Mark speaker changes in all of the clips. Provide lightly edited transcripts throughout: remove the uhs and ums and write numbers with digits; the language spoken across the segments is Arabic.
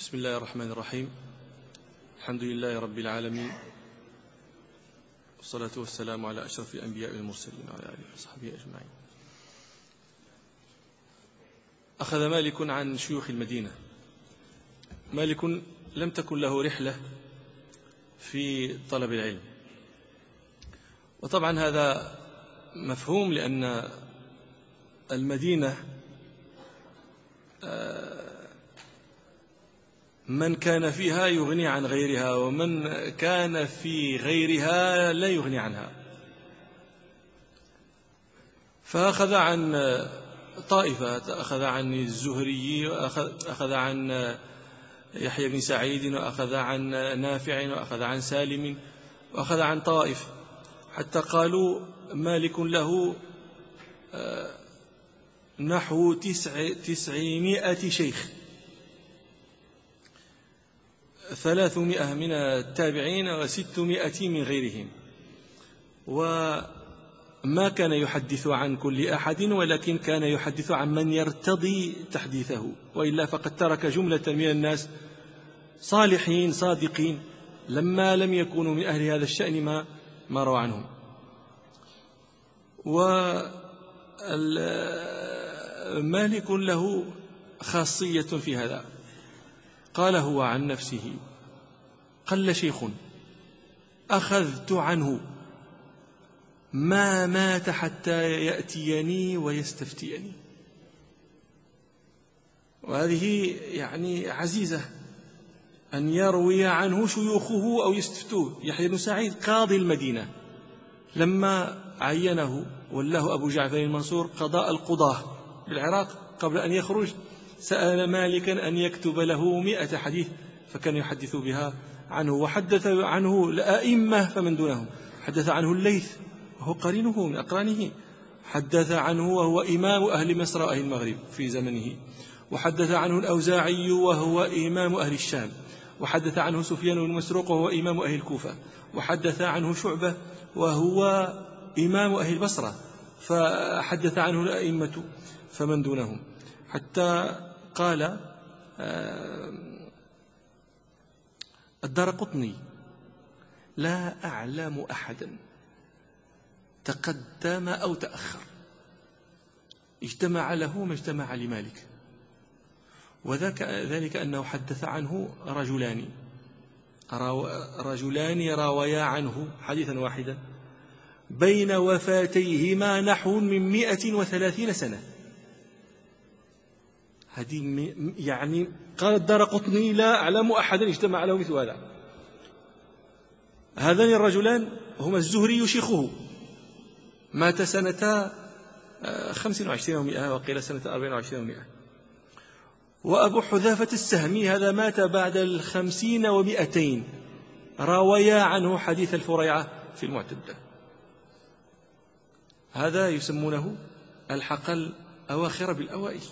Speaker 1: بسم الله الرحمن الرحيم. الحمد لله رب العالمين، والصلاة والسلام على أشرف الأنبياء والمرسلين وعلى آله وصحبه أجمعين. أخذ مالك عن شيوخ المدينة. مالك لم تكن له رحلة في طلب العلم، وطبعا هذا مفهوم، لأن المدينة من كان فيها يغني عن غيرها، ومن كان في غيرها لا يغني عنها. فأخذ عن طائفة، أخذ عن الزهري، وأخذ عن يحيى بن سعيد، وأخذ عن نافع، وأخذ عن سالم، وأخذ عن طائف، حتى قالوا مالك له نحو 900 شيخ، 300 من التابعين و600 من غيرهم. وما كان يحدث عن كل أحد، ولكن كان يحدث عن من يرتضي تحديثه، وإلا فقد ترك جملة من الناس صالحين صادقين لما لم يكونوا من أهل هذا الشأن ما روى عنهم. ومالك له خاصية في هذا، قال هو عن نفسه: قل شيخ أخذت عنه ما مات حتى يأتيني ويستفتيني. وهذه يعني عزيزة، أن يروي عنه شيوخه أو يستفتوه. يحيى بن سعيد قاضي المدينة لما عينه وله أبو جعفر المنصور قضاء القضاة بالعراق، قبل أن يخرج سأل مالكا أن يكتب له 100 حديث، فكان يحدث بها عنه. وحدث عنه الأئمة فمن دونهم، حدث عنه الليث وهو قرينه من أقرانه، حدث عنه وهو إمام أهل مصر وأهل المغرب في زمنه، وحدث عنه الأوزاعي وهو إمام أهل الشام، وحدث عنه سفيان بن مسروق وهو إمام أهل الكوفة، وحدث عنه شعبة وهو إمام أهل البصرة، فحدث عنه الأئمة فمن دونهم. حتى قال الدارقطني: لا أعلم أحدا تقدم أو تأخر اجتمع له ما اجتمع لمالك. وذلك أنه حدث عنه رجلان راويا عنه حديثا واحدا بين وفاتيهما نحو من 130 سنة. هذه يعني قال الدارقطني: لا أعلم أحدا اجتمع له مثل هذا. هذان الرجلان هما الزهري شيخه، مات سنة 25 و100، وقيل سنة 24 و100. وأبو حذافة السهمي هذا مات بعد 50 و200، راويا عنه حديث الفريعة في المعتدة. هذا يسمونه الحق الأواخر بالأوائل.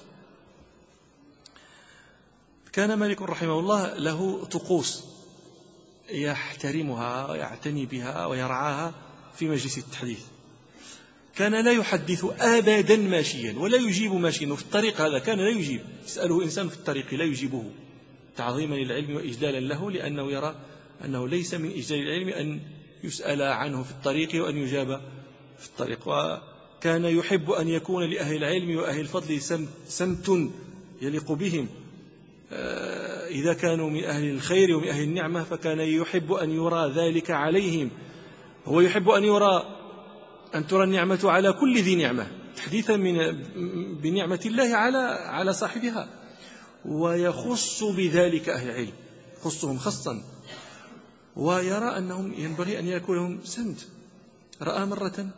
Speaker 1: كان مالك رحمه الله له طقوس يحترمها ويعتني بها ويرعاها في مجلس التحديث. كان لا يحدث أبدا ماشيا، ولا يجيب ماشيا. وفي الطريق هذا كان لا يجيب، يسأله إنسان في الطريق لا يجيبه، تعظيما للعلم وإجلالا له، لأنه يرى أنه ليس من إجلال العلم أن يسأل عنه في الطريق وأن يجاب في الطريق. وكان يحب أن يكون لأهل العلم وأهل الفضل سمت يليق بهم. إذا كانوا من أهل الخير ومن أهل النعمة فكان يحب أن يرى ذلك عليهم. هو يحب أن ترى النعمة على كل ذي نعمة، تحديثا بنعمة الله على صاحبها. ويخص بذلك أهل العلم، يخصهم خصا، ويرى أنهم ينبغي أن يكون لهم سمت. رأى مرة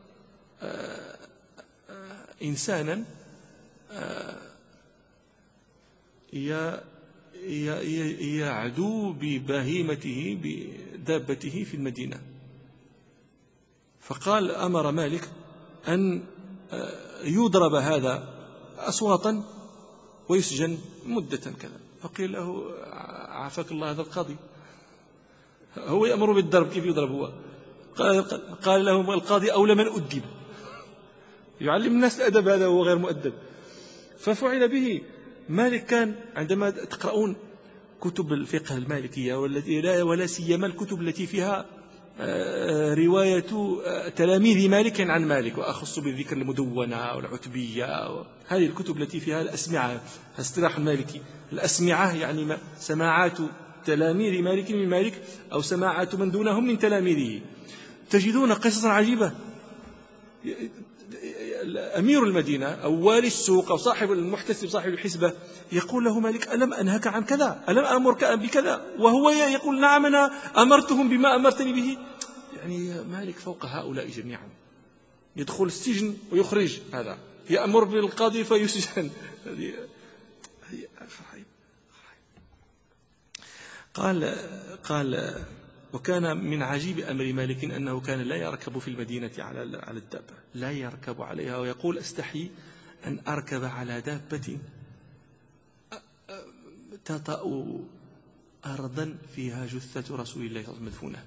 Speaker 1: إنسانا يعدو ببهيمته بدابته في المدينة، فقال: أمر مالك أن يضرب هذا أصواتا ويسجن مدة كذا. فقيل له: عافاك الله، هذا القاضي هو يأمر بالضرب، كيف يضرب هو؟ قال له القاضي: أولى من أدب، يعلم الناس الأدب، هذا هو غير مؤدب. ففعل به. مالك كان عندما تقرؤون كتب الفقه المالكية ولا سيما الكتب التي فيها رواية تلاميذ مالك عن مالك، وأخص بالذكر المدونة والعتبية، هذه الكتب التي فيها الأسمعة، اصطلاح المالكي الأسمعة يعني سماعات تلاميذ مالك من مالك أو سماعات من دونهم من تلاميذه. تجدون قصصا عجيبة. أمير المدينة أو والي السوق أو صاحب المحتسب صاحب الحسبة يقول له مالك: ألم أنهك عن كذا؟ ألم أمرك بكذا؟ وهو يقول: نعم أنا أمرتهم بما أمرتني به. يعني مالك فوق هؤلاء جميعا، يدخل السجن ويخرج، هذا يأمر بالقاضي فيسجن. قال وكان من عجيب أمر مالك أنه كان لا يركب في المدينة على الدابة، لا يركب عليها، ويقول: أستحي أن أركب على دابة تطأ أرضا فيها جثة رسول الله صلى الله عليه وسلم مدفونة.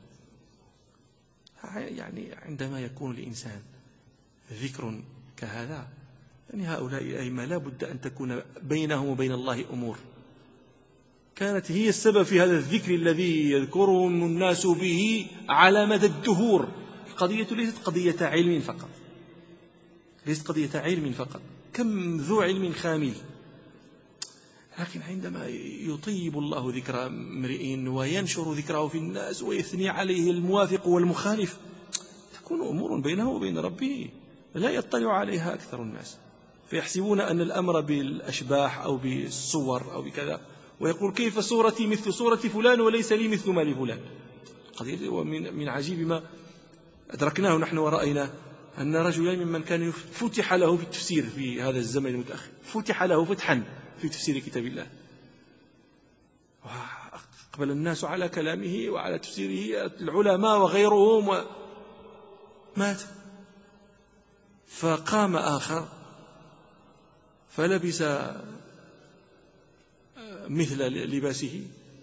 Speaker 1: يعني عندما يكون الإنسان ذكر كهذا، يعني هؤلاء الأئمة لا بد أن تكون بينهم وبين الله أمور، كانت هي السبب في هذا الذكر الذي يذكرهم الناس به على مدى الدهور. القضية ليست قضية علم فقط، ليست قضية علم فقط، كم ذو علم خامل، لكن عندما يطيب الله ذكر امرئ وينشر ذكره في الناس ويثني عليه الموافق والمخالف، تكون أمور بينه وبين ربه لا يطلع عليها أكثر الناس، فيحسبون أن الأمر بالأشباح أو بالصور أو بكذا، ويقول: كيف صورتي مثل صورة فلان وليس لي مثل ما لفلان. قضية من عجيب ما أدركناه نحن ورأينا أن رجلا ممن كان فتح له في التفسير في هذا الزمن المتأخر، فتح له فتحا في تفسير كتاب الله، وأقبل الناس على كلامه وعلى تفسيره العلماء وغيرهم، مات. فقام آخر فلبس مثل لباسه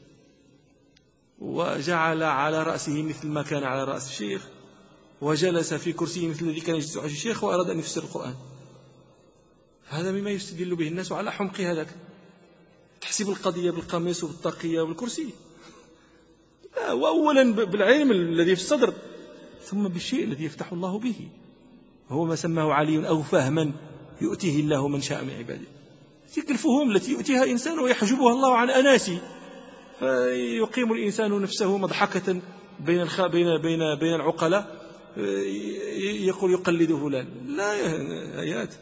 Speaker 1: وجعل على رأسه مثل ما كان على رأس الشيخ، وجلس في كرسيه مثل الذي كان يجلس عليه الشيخ، وأراد أن يفسر القرآن. هذا مما يستدل به الناس على حمق هذاك. تحسب القضية بالقميص وبالطاقية وبالكرسي؟ لا، وأولا بالعلم الذي في الصدر، ثم بالشيء الذي يفتح الله به، هو ما سماه علي: أو فهما يؤتيه الله من شاء من عباده. تلك الفهوم التي يؤتيها إنسان ويحجبها الله عن أناسي، فيقيم الإنسان نفسه مضحكة بين العقلاء، يقول يقلد فلان. لا آيات.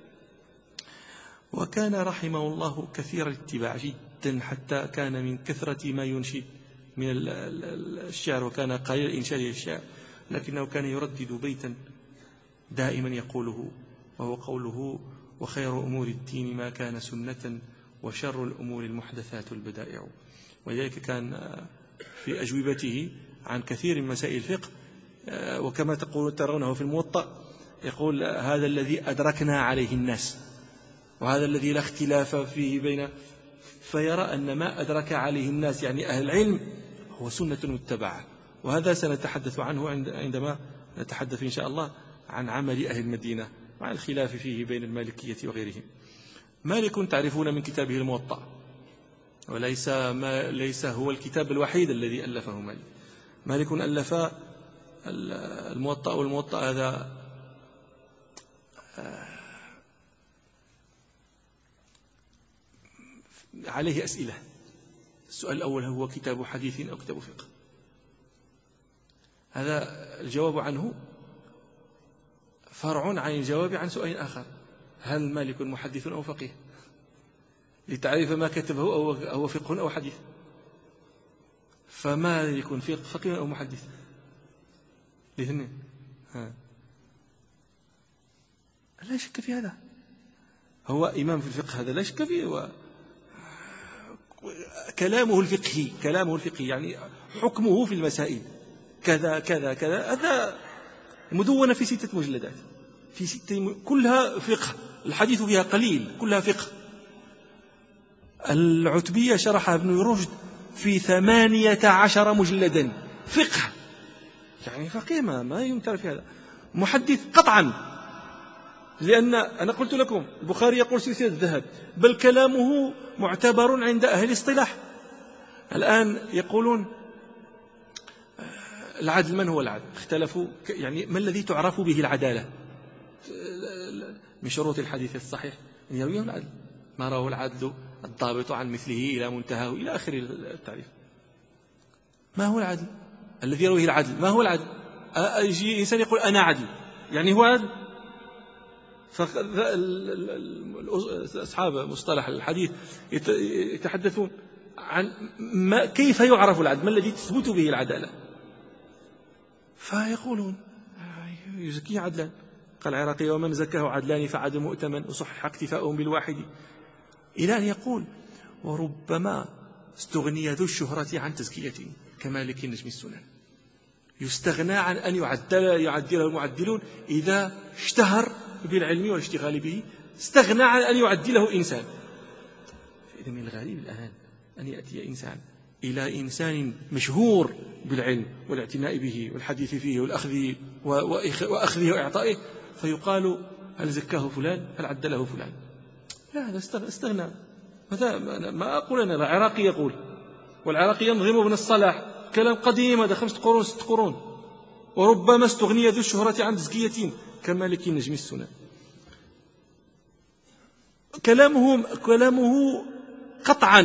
Speaker 1: وكان رحمه الله كثير الاتباع جدا، حتى كان من كثرة ما ينشد من الشعر، وكان قليل الإنشاد للشعر، لكنه كان يردد بيتا دائما يقوله، وهو قوله: وخير أمور الدين ما كان سنة، وشر الأمور المحدثات البدائع. ولذلك كان في أجوبته عن كثير من مسائل الفقه، وكما ترونه في الموطأ، يقول: هذا الذي أدركنا عليه الناس، وهذا الذي لا اختلاف فيه بين، فيرى أن ما أدرك عليه الناس يعني أهل العلم هو سنة متبعة. وهذا سنتحدث عنه عندما نتحدث إن شاء الله عن عمل أهل المدينة مع الخلاف فيه بين المالكية وغيرهم. مالك تعرفون من كتابه الموطأ، ليس هو الكتاب الوحيد الذي ألفه مالك. مالك ألف الموطأ، والموطأ هذا عليه أسئلة. السؤال الأول: هو كتاب حديث أو كتاب فقه؟ هذا الجواب عنه فرع عن الجواب عن سؤال آخر: هل مالك محدث أو فقيه؟ لتعرف ما كتبه هو فقه أو حديث. فمالك فقيه أو محدث؟ الاثنين. لا شك في هذا، هو إمام في الفقه، هذا لا شك فيه. كلامه الفقهي يعني حكمه في المسائل كذا كذا كذا. هذا مدونة في 6 مجلدات، كلها فقه. الحديث فيها قليل، كلها فقه. العتبية شرحها ابن رشد في 18 مجلدا، فقه. يعني فقيه ما يمتر في هذا. محدث قطعا، لأن أنا قلت لكم البخاري يقول سلسلة الذهب، بل كلامه معتبر عند أهل الاصطلاح. الآن يقولون العدل، من هو العدل؟ اختلفوا يعني ما الذي تعرف به العدالة؟ من شروط الحديث الصحيح أن يرويه العدل، ما رواه العدل الضابط عن مثله إلى منتهاه إلى آخر التعريف. ما هو العدل الذي يرويه العدل؟ ما هو العدل؟ يجي إنسان يقول أنا عدل، يعني هو عدل؟ أصحاب مصطلح الحديث يتحدثون عن كيف يعرف العدل، ما الذي تثبت به العدالة، فيقولون يزكيه عدلا. قال العراقي ومن زكاه عدلان فعدل مؤتمن وصحح اكتفاؤهم بالواحد، إلى أن يقول وربما استغني ذو الشهرة عن تزكية كمالك نجم السنن، يستغنى عن أن يعدله المعدلون إذا اشتهر بالعلم والاشتغال به، استغنى عن أن يعدله إنسان. فإذا من الغريب الآن أن يأتي إنسان إلى إنسان مشهور بالعلم والاعتناء به والحديث فيه والأخذ وأخذه وإعطائه، فيقال هل زكاه فلان، هل عدله فلان؟ لا، هذا استغنى. ما أقول أنا، العراقي يقول، والعراقي ينظم ابن الصلاح كلام قديم، هذا 5 قرون 6 قرون. وربما استغني ذو الشهرة عن تزكية كمالك نجم السنن. كلامه قطعا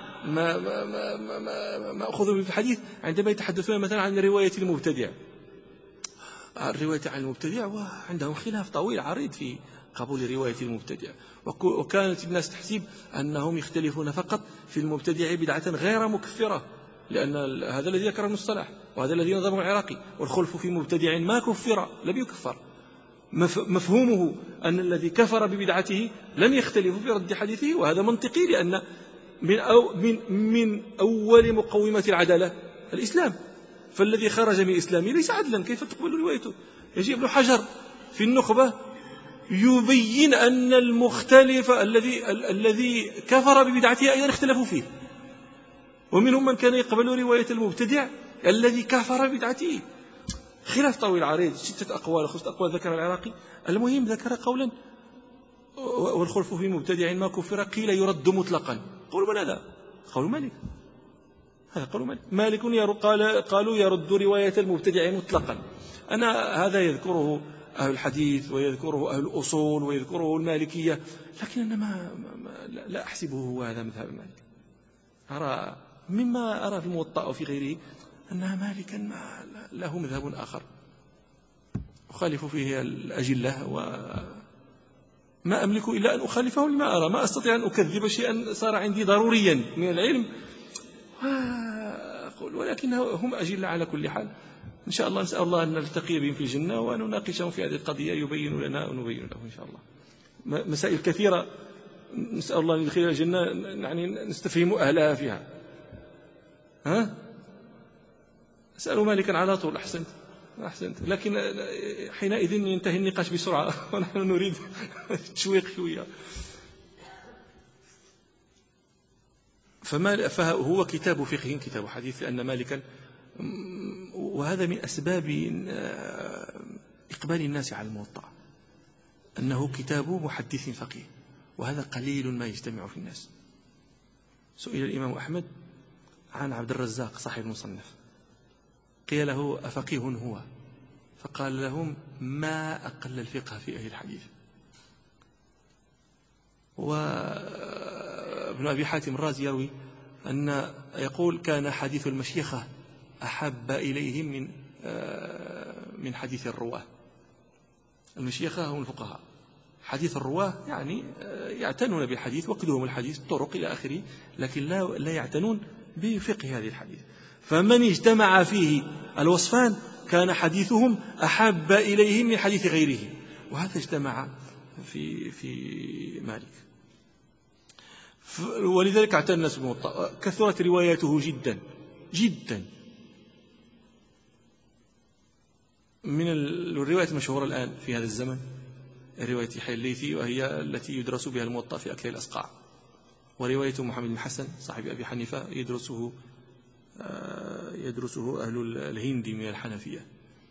Speaker 1: ما أخذ به في الحديث عندما يتحدثون مثلا عن رواية المبتدع. الرواية عن المبتدع وعندهم خلاف طويل عريض في قبول رواية المبتدع، وكانت الناس تحسب أنهم يختلفون فقط في المبتدع بدعة غير مكفرة، لأن هذا الذي ذكره ابن الصلاح وهذا الذي نظمه العراقي، والخلف في مبتدع ما كفر لم يكفر. مفهومه أن الذي كفر ببدعته لم يختلف في رد حديثه، وهذا منطقي، لأن من أول مقومات العدالة الإسلام، فالذي خرج من إسلامه ليس عدلا، كيف تقبل روايته؟ يجي ابن حجر في النخبة يبين أن المختلف الذي كفر ببدعته أيضا اختلفوا فيه، ومنهم من كان يقبل رواية المبتدع الذي كفر ببدعته. خلاف طويل عريض، 6 أقوال 5 أقوال ذكر العراقي. المهم ذكر قولا والخلف في مبتدع ما كفر قيل يرد مطلقا. قولوا من هذا؟ قول مالك، هذا قول مالك. مالك قالوا يرد رواية المبتدع مطلقا. هذا يذكره أهل الحديث ويذكره أهل الأصول ويذكره المالكية، لكن أنا لا أحسبه هو هذا مذهب مالك. أرى مما أرى في الموطأ وفي غيره أن مالكا له مذهب آخر أخالف فيه الأجلة، وما أملك إلا أن أخالفه لما أرى، ما أستطيع أن أكذب شيئا صار عندي ضروريا من العلم، ولكن هم أجلة على كل حال. إن شاء الله نسأل الله أن نلتقي بهم في الجنة ونناقشهم في هذه القضية، يبين لنا ونبين له إن شاء الله مسائل كثيرة نسأل الله أن يدخلنا الجنة، يعني نستفهم أهلها فيها. أسأل مالكا على طول. أحسنت، لكن حينئذ ينتهي النقاش بسرعة ونحن نريد تشويق شوية. فهو كتاب فقه كتاب حديث، لأن مالكا، وهذا من أسباب إقبال الناس على الموطأ أنه كتاب محدث فقيه، وهذا قليل ما يجتمع في الناس. سئل الإمام أحمد عن عبد الرزاق صاحب المصنف، قيل له أفقيه هو؟ فقال لهم ما أقل الفقه في أهل الحديث. وابن أبي حاتم الرازي يروي أن يقول كان حديث المشيخة أحب إليهم من حديث الرواه. المشيخة هم الفقهاء، حديث الرواه يعني يعتنون بالحديث وكلهم الحديث طرق إلى آخره، لكن لا يعتنون بفقه هذه الحديث. فمن اجتمع فيه الوصفان كان حديثهم أحب إليهم من حديث غيره، وهذا اجتمع في مالك. ولذلك اعتنى الناس بالموطأ، كثرت رواياته جدا جدا. من الروايات المشهورة الآن في هذا الزمن رواية يحيى الليثي، وهي التي يدرس بها الموطأ في أكل الأسقاع، ورواية محمد بن حسن صاحب أبي حنيفة يدرسه أهل الهند من الحنفية،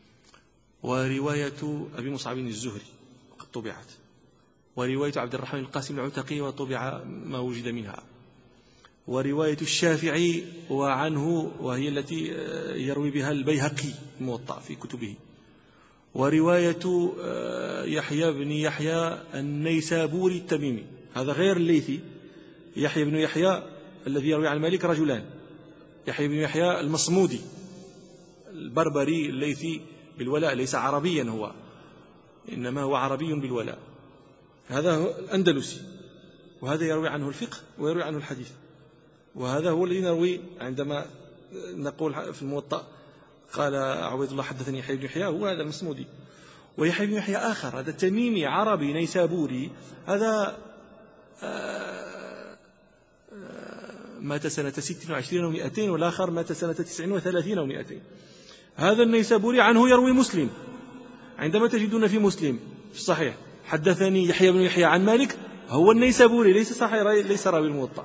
Speaker 1: ورواية أبي مصعب الزهري وقد طبعت، ورواية عبد الرحمن القاسم العتقي وطبع ما وجد منها، ورواية الشافعي وعنه وهي التي يروي بها البيهقي الموطأ في كتبه، ورواية يحيى بن يحيى النيسابوري التميمي، هذا غير الليثي. يحيى بن يحيى الذي يروي عن مالك رجلان: يحيى بن يحيى المصمودي البربري الليثي بالولاء، ليس عربيا هو، إنما هو عربي بالولاء، هذا هو الأندلسي، وهذا يروي عنه الفقه ويروي عنه الحديث، وهذا هو الذي نروي عندما نقول في الموطأ قال عبيد الله حدثني يحيى بن يحيى، هو هذا المصمودي. ويحيى بن يحيى آخر، هذا تميمي عربي نيسابوري، هذا مات سنة 26 و200، والآخر مات سنة 39 و200. هذا النيسابوري عنه يروي مسلم، عندما تجدون في مسلم في الصحيح حدثني يحيى بن يحيى عن مالك، هو النيسابوري، ليس صحيح، ليس راوي الموطأ.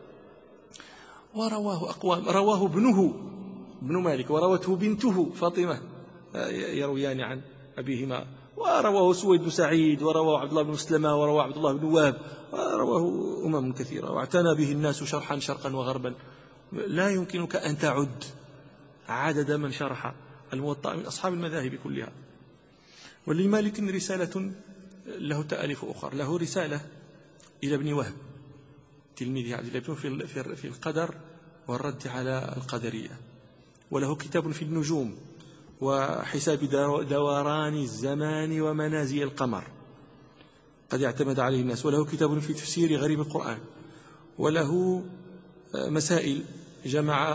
Speaker 1: ورواه أقوام، رواه ابن مالك، وروته بنته فاطمة، يرويان عن أبيهما، ورواه سويد بن سعيد، ورواه عبد الله بن مسلمة، ورواه عبد الله بن وهب، ورواه كثيرة، واعتنى به الناس شرحا شرقا وغربا. لا يمكنك أن تعد عدد من شرح الموطأ من أصحاب المذاهب كلها. ولمالك رسالة له تأليف أخر، له رسالة إلى ابن وهب تلميذ عبد الله في القدر والرد على القدرية، وله كتاب في النجوم وحساب دوران الزمان ومنازل القمر قد اعتمد عليه الناس، وله كتاب في تفسير غريب القرآن، وله مسائل جمع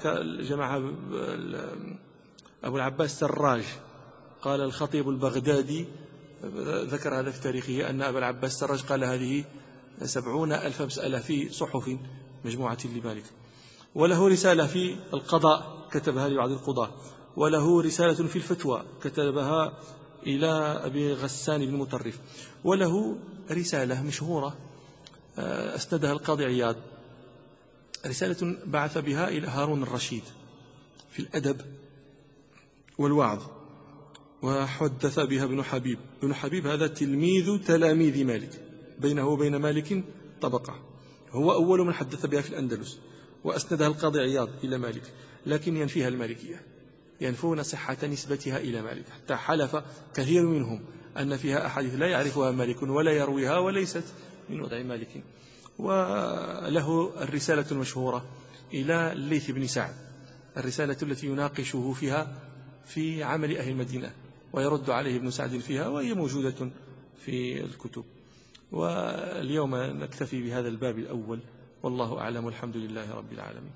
Speaker 1: أبو العباس سراج، قال الخطيب البغدادي ذكر هذا في تاريخه أن أبا العباس سراج قال هذه 70,000 مسألة في صحف مجموعة لمالك. وله رسالة في القضاء كتبها لبعض القضاة، وله رسالة في الفتوى كتبها إلى أبي غسان بن مطرف، وله رسالة مشهورة أسندها القاضي عياض، رسالة بعث بها إلى هارون الرشيد في الأدب والوعظ، وحدث بها ابن حبيب. ابن حبيب هذا تلميذ تلاميذ مالك، بينه وبين مالك طبقة، هو أول من حدث بها في الأندلس، وأسندها القاضي عياض إلى مالك، لكن ينفيها المالكية، ينفون صحة نسبتها إلى مالك، حتى حلف كثير منهم أن فيها أحاديث لا يعرفها مالك ولا يرويها وليست من وضع مالك. وله الرسالة المشهورة إلى الليث بن سعد، الرسالة التي يناقشه فيها في عمل أهل المدينة ويرد عليه ابن سعد فيها، وهي موجودة في الكتب. واليوم نكتفي بهذا الباب الأول، والله أعلم، والحمد لله رب العالمين.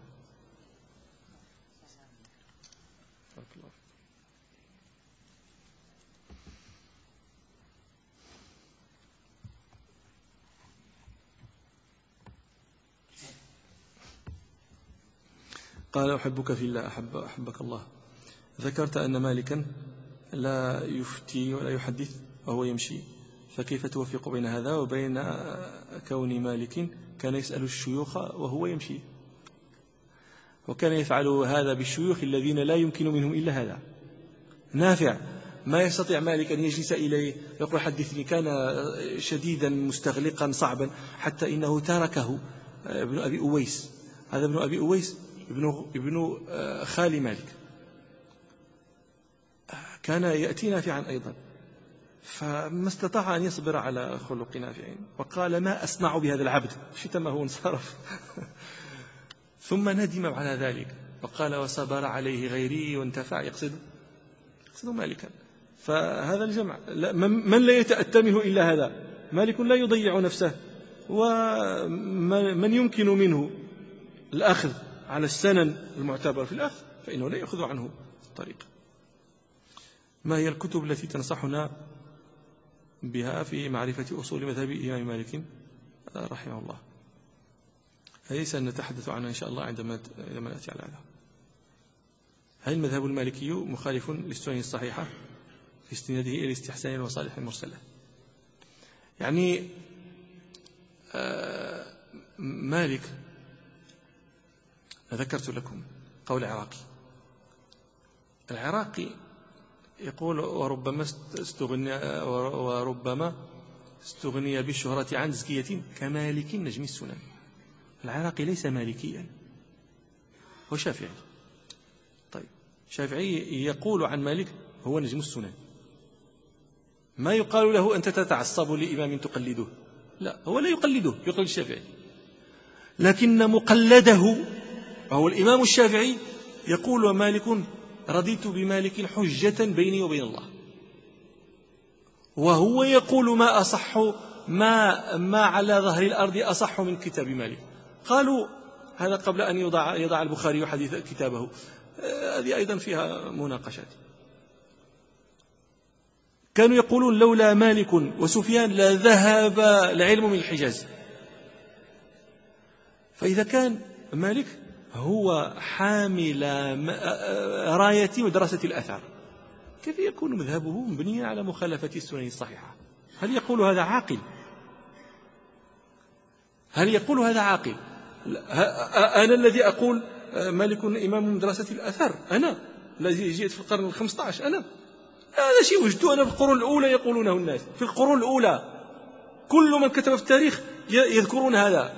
Speaker 1: قال أحبك في الله أحبك الله. ذكرت أن مالكا لا يفتي ولا يحدث وهو يمشي، فكيف توفق بين هذا وبين كون مالك كان يسأل الشيوخ وهو يمشي، وكان يفعل هذا بالشيوخ الذين لا يمكن منهم إلا هذا. نافع ما يستطيع مالك أن يجلس إليه يقول حدثني، كان شديدا مستغلقا صعبا، حتى إنه تركه ابن أبي أويس. هذا ابن أبي أويس ابن خال مالك، كان يأتي نافعا أيضا، فما استطاع أن يصبر على خلق نافع، وقال ما أصنع بهذا العبد، شتمه وانصرف. ثم ندم على ذلك وقال وصبر عليه غيري وانتفع، يقصد مالكا. فهذا الجمع من لا يتأتى منه إلا هذا، مالك لا يضيع نفسه، ومن يمكن منه الأخذ على السنن المعتبر في الأخذ فإنه لا يأخذ عنه الطريق. ما هي الكتب التي تنصحنا بها في معرفة أصول مذهب الإمام مالك رحمه الله؟ هذه سنتحدث عنها إن شاء الله عندما نأتي على هذا. هل المذهب المالكي مخالف للسنن الصحيحة في استناده إلى استحسان المصالح المرسلة؟ يعني مالك ذكرت لكم قول العراقي يقول وربما استغني بالشهرة عن تزكية كمالك نجم السنن. العراقي ليس مالكيا، هو شافعي. طيب شافعي يقول عن مالك هو نجم السنن، ما يقال له أنت تتعصب لإمام تقلده، لا، هو لا يقلده، يقلد الشافعي، لكن مقلده وهو الإمام الشافعي يقول ومالك رضيت بمالك حجة بيني وبين الله، وهو يقول ما أصح ما على ظهر الأرض أصح من كتاب مالك. قالوا هذا قبل أن يضع البخاري حديث كتابه، هذه أيضا فيها مناقشات. كانوا يقولون لولا مالك وسفيان لذهب العلم من الحجاز. فإذا كان مالك هو حامل راية مدرسة الأثر، كيف يكون مذهبه مبنيا على مخالفة السنن الصحيحة؟ هل يقول هذا عاقل؟ هل يقول هذا عاقل؟ أنا الذي أقول مالك إمام مدرسة الأثر، أنا الذي جئت في القرن ال15، أنا هذا شيء وجدته أنا في القرون الأولى يقولونه الناس، في القرون الأولى كل من كتب في التاريخ يذكرون هذا،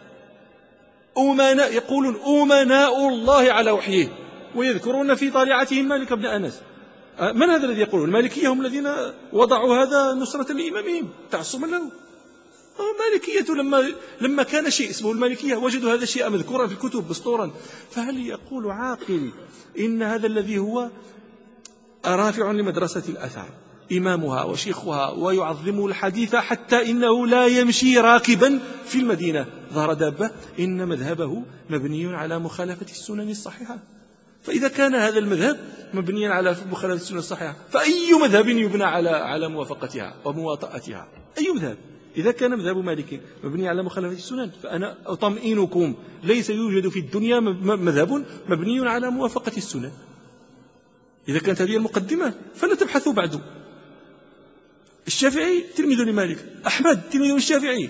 Speaker 1: يقولون أمناء الله على وحيه، ويذكرون في طالعتهم مالك بن أنس. من هذا الذي يقولون؟ المالكية هم الذين وضعوا هذا نصرة لإمامهم تعصما له. المالكية لما كان شيء اسمه المالكية وجدوا هذا الشيء مذكورا في الكتب مسطورا. فهل يقول عاقل إن هذا الذي هو رافع لمدرسة الأثر إمامها وشيخها ويعظم الحديث حتى إنه لا يمشي راكبا في المدينة ظهر دابة، إن مذهبه مبني على مخالفة السنن الصحيحة؟ فإذا كان هذا المذهب مبنيا على مخالفة السنن الصحيحة، فأي مذهب يبنى على موافقتها ومواطأتها؟ أي مذهب؟ إذا كان مذهب مالك مبني على مخالفة السنن، فأنا أطمئنكم ليس يوجد في الدنيا مذهب مبني على موافقة السنن. إذا كانت هذه المقدمة فلا تبحثوا بعد. الشافعي تلميذ لمالك، أحمد تلميذ للشافعي،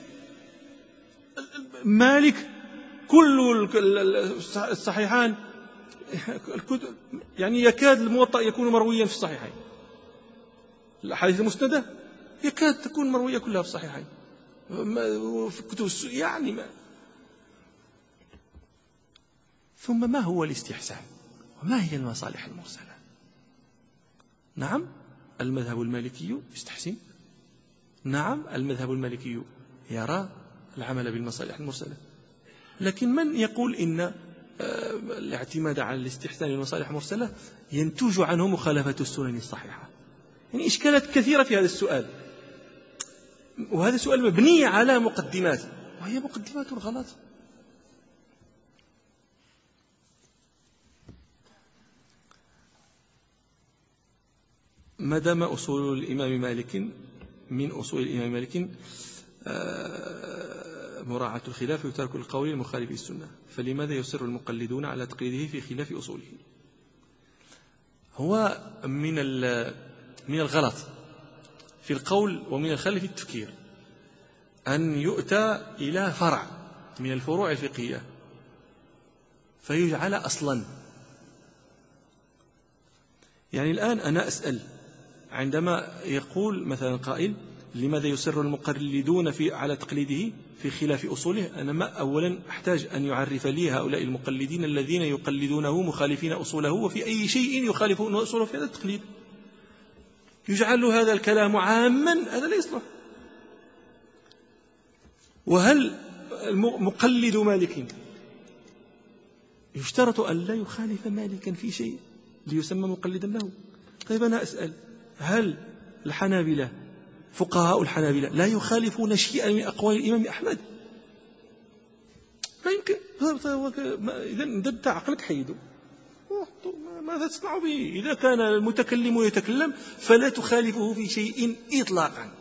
Speaker 1: مالك كل الصحيحان يعني يكاد الموطأ يكون مرويا في الصحيحين، الأحاديث المسندة يكاد تكون مروية كلها في الصحيحين في كتب يعني ثم ما هو الاستحسان وما هي المصالح المرسلة؟ نعم المذهب المالكي يستحسن، نعم المذهب المالكي يرى العمل بالمصالح المرسلة، لكن من يقول إن الاعتماد على الاستحسان والمصالح المرسلة ينتج عنه مخالفة السنن الصحيحة؟ يعني إشكالات كثيرة في هذا السؤال، وهذا سؤال مبني على مقدمات وهي مقدمات غلط. ما دام أصول الإمام مالك من أصول الإمام مالك مراعاة الخلاف وترك القول المخالف للسنة، فلماذا يصر المقلدون على تقليده في خلاف أصوله؟ هو من الغلط في القول ومن الخلل في التفكير أن يؤتى إلى فرع من الفروع الفقهية فيجعل أصلا. يعني الآن أنا أسأل عندما يقول مثلا قائل لماذا يصر المقلدون على تقليده في خلاف أصوله، أنا ما أولا أحتاج أن يعرف لي هؤلاء المقلدين الذين يقلدونه مخالفين أصوله وفي أي شيء يخالفون أصوله في هذا التقليد. يجعل هذا الكلام عاما، هذا لا يصلح. وهل مقلد مالك يشترط أن لا يخالف مالكا في شيء ليسمى مقلدا له؟ طيب أنا أسأل، هل الحنابلة فقهاء الحنابلة لا يخالفون شيئا من أقوال الإمام أحمد؟ ما يمكن. إذا ندبت عقلك حيده، ماذا تصنع به؟ إذا كان المتكلم يتكلم فلا تخالفه في شيء إطلاقا.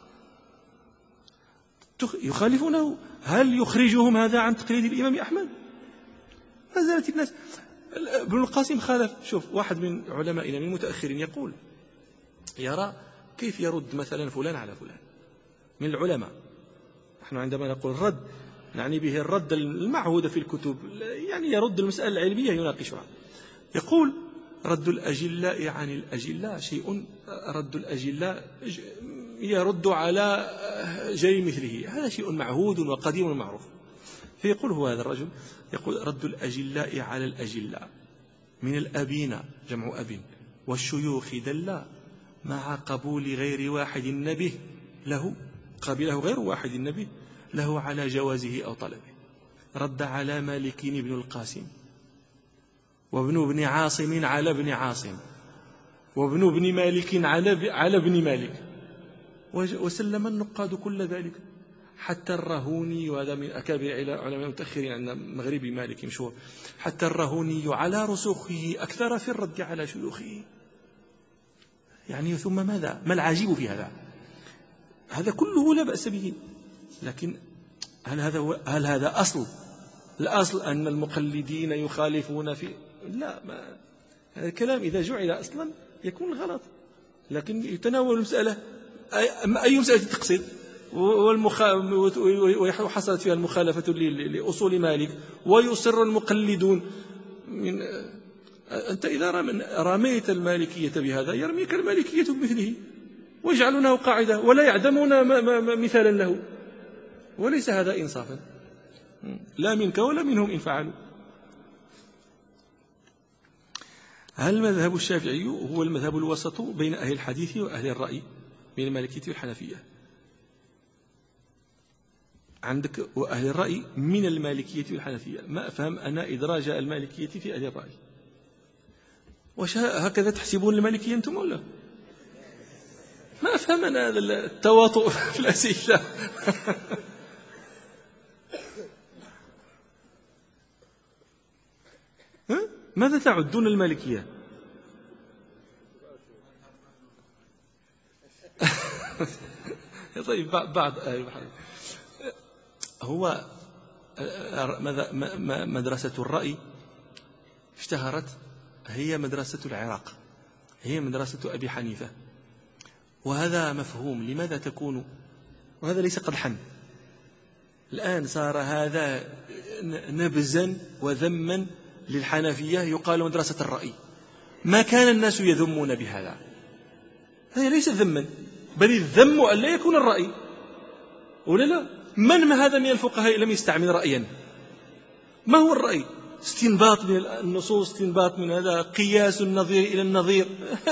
Speaker 1: يخالفونه، هل يخرجهم هذا عن تقليد الإمام أحمد؟ ما زالت الناس. ابن القاسم خالف. شوف، واحد من علمائنا من المتأخرين يقول يرى كيف يرد مثلا فلان على فلان من العلماء. نحن عندما نقول الرد نعني به الرد المعهود في الكتب، يعني يرد المسألة العلمية يناقشها. يقول رد الأجلاء عن الأجلاء شيء، رد الأجلاء يرد على جاي مثله، هذا شيء معهود وقديم ومعروف. فيقول هو هذا الرجل يقول: رد الأجلاء على الأجلاء من الأبين جمع أب والشيوخ دلا مع قبول غير واحد نبه له، قبله غير واحد نبه له على جوازه أو طلبه. رد على مالك بن القاسم وابن ابن عاصم على ابن عاصم وابن ابن مالك على ابن مالك، وسلم النقاد كل ذلك حتى الرهوني، وهذا من أكابر علماء المتأخرين عندنا مغربي مالكي مشهور، حتى الرهوني على رسوخه أكثر في الرد على شيوخه. يعني ثم ماذا؟ ما العجيب في هذا؟ هذا كله لا بأس به، لكن هل هذا أصل؟ الأصل أن المقلدين يخالفون في لا، ما هذا الكلام إذا جعل أصلا يكون غلط، لكن يتناول المسألة أي مسألة تقصد وحصلت فيها المخالفة لأصول مالك ويصر المقلدون من أنت إذا رميت المالكية بهذا يرميك المالكية بمثله ويجعلونه قاعدة ولا يعدمون مثالا له، وليس هذا إنصافا لا منك ولا منهم إن فعلوا. هل مذهب الشافعي هو المذهب الوسط بين أهل الحديث وأهل الرأي من المالكية والحنفية؟ عندك وأهل الرأي من المالكية والحنفية، ما أفهم أنا إدراج المالكية في أهل الرأي. هكذا تحسبون المالكية أنتم ولا؟ ما أفهم أنا هذا التواطؤ في الأسئلة. ماذا تعدون المالكية؟ طيب بعض هو مدرسة الرأي اشتهرت، هي مدرسة العراق، هي مدرسة أبي حنيفة، وهذا مفهوم لماذا تكون، وهذا ليس قدحا. الآن صار هذا نبزا وذما للحنفية، يقال مدرسة الرأي. ما كان الناس يذمون بهذا، هذا ليس ذما، بل الذم أن لا يكون الرأي ولا لا. من هذا من الفقهاء لم يستعمل رأيا؟ ما هو الرأي؟ استنباط من النصوص، استنباط من هذا، قياس النظير إلى النظير.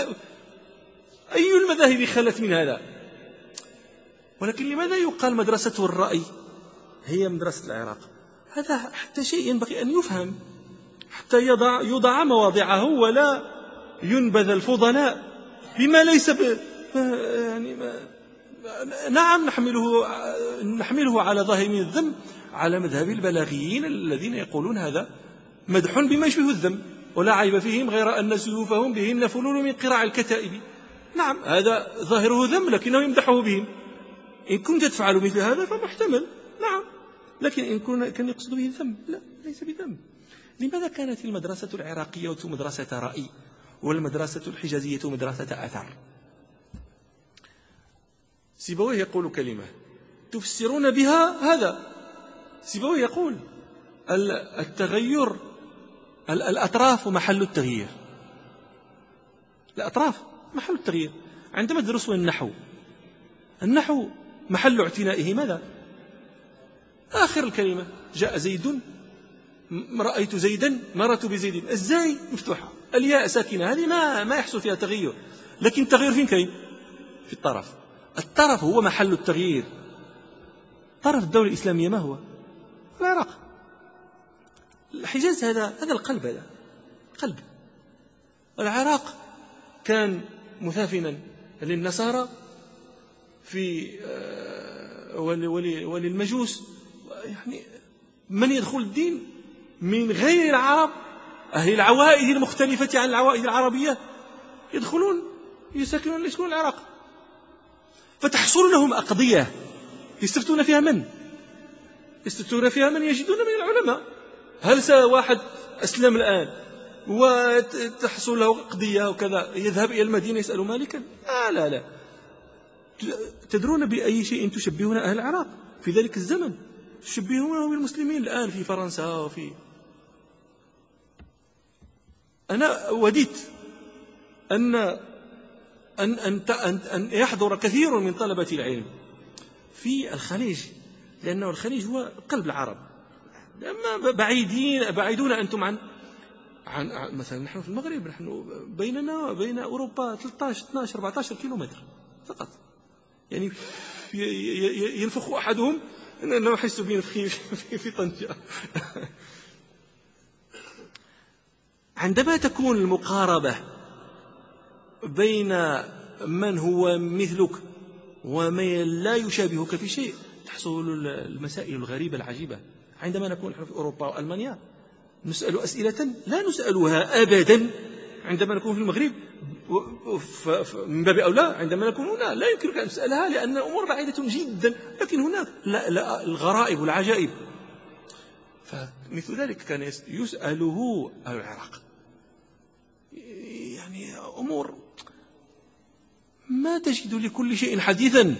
Speaker 1: أي المذاهب خلت من هذا؟ ولكن لماذا يقال مدرسة الرأي هي مدرسة العراق؟ هذا حتى شيء ينبغي أن يفهم حتى يوضع مواضعه ولا ينبذ الفضلاء بما ليس يعني نعم نحمله على ظاهر من الذم على مذهب البلاغيين الذين يقولون هذا مدح بما يشبه الذم ولا عيب فيهم غير أن سيوفهم بهن فلول من قراع الكتائب. نعم هذا ظاهره ذم لكنه يمدحه بهم. إن كنت تفعل مثل هذا فمحتمل، نعم، لكن إن كان يقصد به الذم لا، ليس بذم. لماذا كانت المدرسة العراقية مدرسة رأي والمدرسة الحجازية مدرسة أثر؟ سيبويه يقول كلمة تفسرون بها هذا. سيبويه يقول التغير، الأطراف محل التغيير، الأطراف محل التغيير. عندما تدرسون النحو محل اعتنائه ماذا؟ آخر الكلمة جاء زيد، رأيت زيدا، مررت بزيد، الزاي مفتوحة، الياء ساكنة، هذه ما يحصل فيها تغير. لكن التغيير فين كاين؟ في الطرف. الطرف هو محل التغيير. طرف الدولة الإسلامية ما هو؟ العراق. الحجاز هذا القلب، هذا قلب العراق. كان مثافنا للنصارى في وللمجوس، يعني من يدخل الدين من غير العرب، أهل العوائد المختلفة عن العوائد العربية يدخلون يسكنون العراق، فتحصل لهم أقضية يستفتون فيها من يجدون من العلماء. هل واحد أسلم الآن وتحصل له قضية وكذا يذهب إلى المدينة يسأل مالكا؟ لا. تدرون بأي شيء تشبهون أهل العراق في ذلك الزمن؟ تشبهونه بالمسلمين الآن في فرنسا وفي. أنا وددت أن يحضر كثير من طلبة العلم في الخليج، لأنه الخليج هو قلب العرب، بعيدون أنتم عن مثلا نحن في المغرب، نحن بيننا وبين أوروبا 13 12 14 كيلومتر فقط. يعني ينفخ أحدهم أنه يحس بنفخه في طنجة. عندما تكون المقاربة بين من هو مثلك ومن لا يشابهك في شيء تحصل المسائل الغريبة العجيبة. عندما نكون نحن في أوروبا وألمانيا نسأل أسئلة لا نسألها أبدا عندما نكون في المغرب، من باب أولى عندما نكون هنا لا يمكنك أن تسألها لأن الأمور بعيدة جدا، لكن هناك لا الغرائب والعجائب. فمثل ذلك كان يسأله أهل العراق، يعني أمور ما تجد لكل شيء حديثا،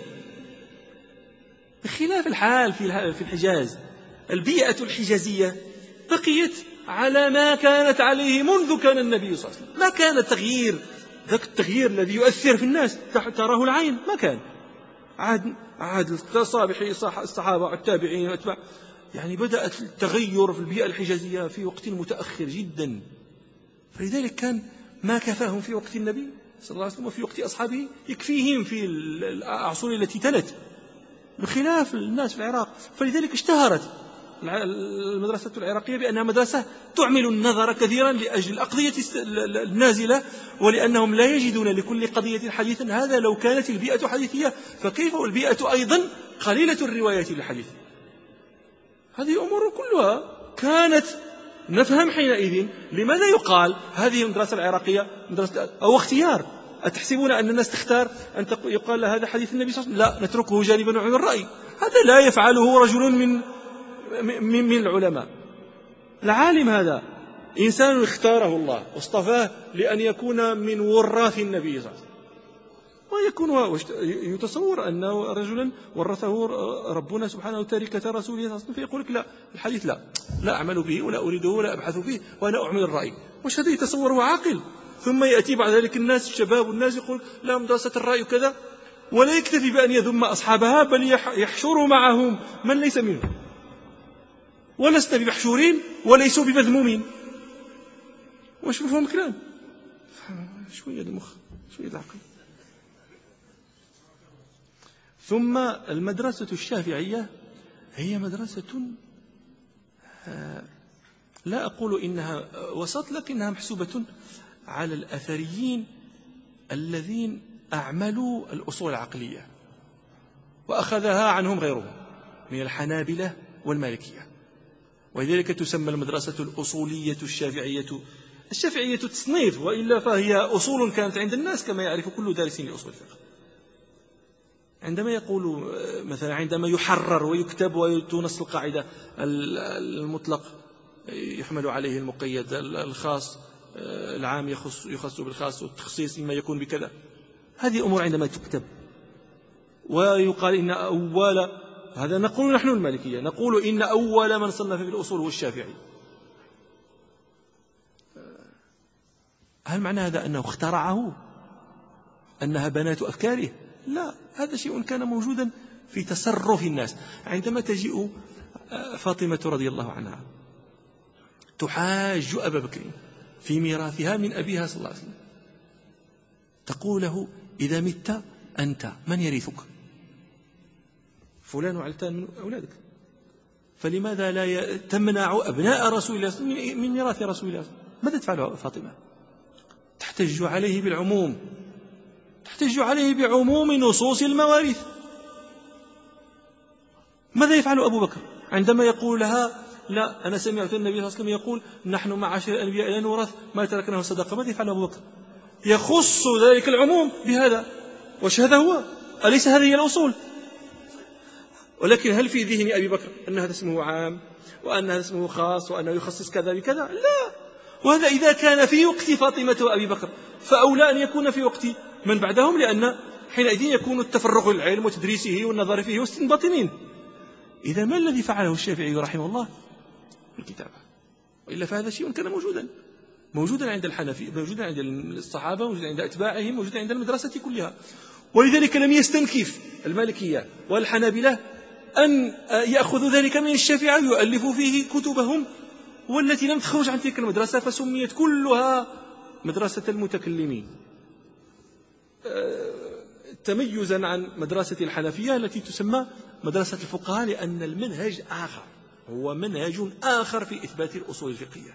Speaker 1: بخلاف الحال في الحجاز. البيئة الحجازية بقيت على ما كانت عليه منذ كان النبي صلى الله عليه وسلم. ما كان التغيير، ذاك التغيير الذي يؤثر في الناس تراه العين ما كان. عاد الصالح الصحابة والتابعين واتباع، يعني بدأت التغير في البيئة الحجازية في وقت متأخر جدا. فلذلك كان ما كفاهم في وقت النبي صلى الله عليه وسلم وفي وقت أصحابه يكفيهم في الأعصر التي تلت، بخلاف الناس في العراق. فلذلك اشتهرت المدرسة العراقية بأنها مدرسة تعمل النظر كثيرا لأجل الأقضية النازلة، ولأنهم لا يجدون لكل قضية حديثا. هذا لو كانت البيئة حديثية، فكيف والبيئة أيضا قليلة الروايات للحديث؟ هذه أمور كلها كانت نفهم حينئذ لماذا يقال هذه المدرسة العراقية مدرسة أو اختيار. أتحسبون أن الناس تختار أن يقال هذا حديث النبي صلى الله عليه وسلم؟ لا، نتركه جانبا عن الرأي. هذا لا يفعله رجل من العلماء. العالم هذا إنسان اختاره الله واصطفاه لأن يكون من وراث النبي صلى الله عليه وسلم، ويكون يتصور أنه رجلا ورثه ربنا سبحانه تركة رسوله صلى الله عليه وسلم، فيقول لك لا، الحديث لا أعمل به ولا أريده ولا أبحث فيه وأنا أعمل الرأي. وش هذا يتصوره عاقل؟ ثم يأتي بعد ذلك الناس الشباب والناس يقول لا، مدرسة الرأي كذا، ولا يكتفي بأن يذم أصحابها بل يحشر معهم من ليس منهم. ولسنا بمحشورين وليسوا بمذمومين. وش مفهوم الكلام؟ شوية المخ، شوية العقل. ثم المدرسة الشافعية هي مدرسة لا أقول إنها وسط، لكنها محسوبة على الأثريين الذين أعملوا الأصول العقلية وأخذها عنهم غيرهم من الحنابلة والمالكية. ولذلك تسمى المدرسة الأصولية الشافعية. الشافعية تصنيف، وإلا فهي أصول كانت عند الناس كما يعرف كل دارس لأصول الفقه. عندما يقول مثلا عندما يحرر ويكتب وتنص القاعدة المطلق يحمل عليه المقيد، الخاص العام يخص بالخاص، والتخصيص مما يكون بكذا، هذه أمور عندما تكتب ويقال إن أول، هذا نقول نحن المالكية، نقول إن أول من صنف في الأصول هو الشافعي. هل معنى هذا أنه اخترعه؟ أنها بنات أفكاره؟ لا، هذا شيء كان موجودا في تصرف الناس. عندما تجيء فاطمة رضي الله عنها تحاج أبا بكر في ميراثها من أبيها صلى الله عليه وسلم، تقول له إذا مت أنت من يرثك؟ فلان وعلتان من أولادك، فلماذا لا تمنع أبناء رسول الله من ميراث رسول الله؟ ماذا تفعل فاطمة؟ تحتج عليه بالعموم، تحتج عليه بعموم نصوص المواريث. ماذا يفعل أبو بكر عندما يقول لها لا، أنا سمعت النبي صلى الله عليه وسلم يقول نحن معاشر الأنبياء لا نورث ما تركناه صدقة؟ ماذا يفعل أبو بكر؟ يخص ذلك العموم بهذا. وش هذا هو؟ أليس هذه الأصول؟ ولكن هل في ذهن أبي بكر أن هذا اسمه عام وأن هذا اسمه خاص وأنه يخصص كذا بكذا؟ لا. وهذا إذا كان في وقت فاطمة وأبي بكر، فأولى أن يكون في وقت من بعدهم، لأن حينئذ يكون التفرغ للعلم وتدريسه والنظر فيه واستنباط منه. إذا ما الذي فعله الشافعي رحمه الله؟ الكتابة. وإلا فهذا شيء كان موجودا عند الحنفي، موجودا عند الصحابة، موجودا عند أتباعهم، موجودا عند المدرسة كلها. ولذلك لم يستنكف المالكية والحنابلة أن يأخذوا ذلك من الشافعي ويؤلفوا فيه كتبهم، والتي لم تخرج عن تلك المدرسة، فسميت كلها مدرسة المتكلمين، تميزا عن مدرسة الحنفية التي تسمى مدرسة الفقهاء، لأن المنهج آخر، هو منهج آخر في إثبات الأصول الفقهية.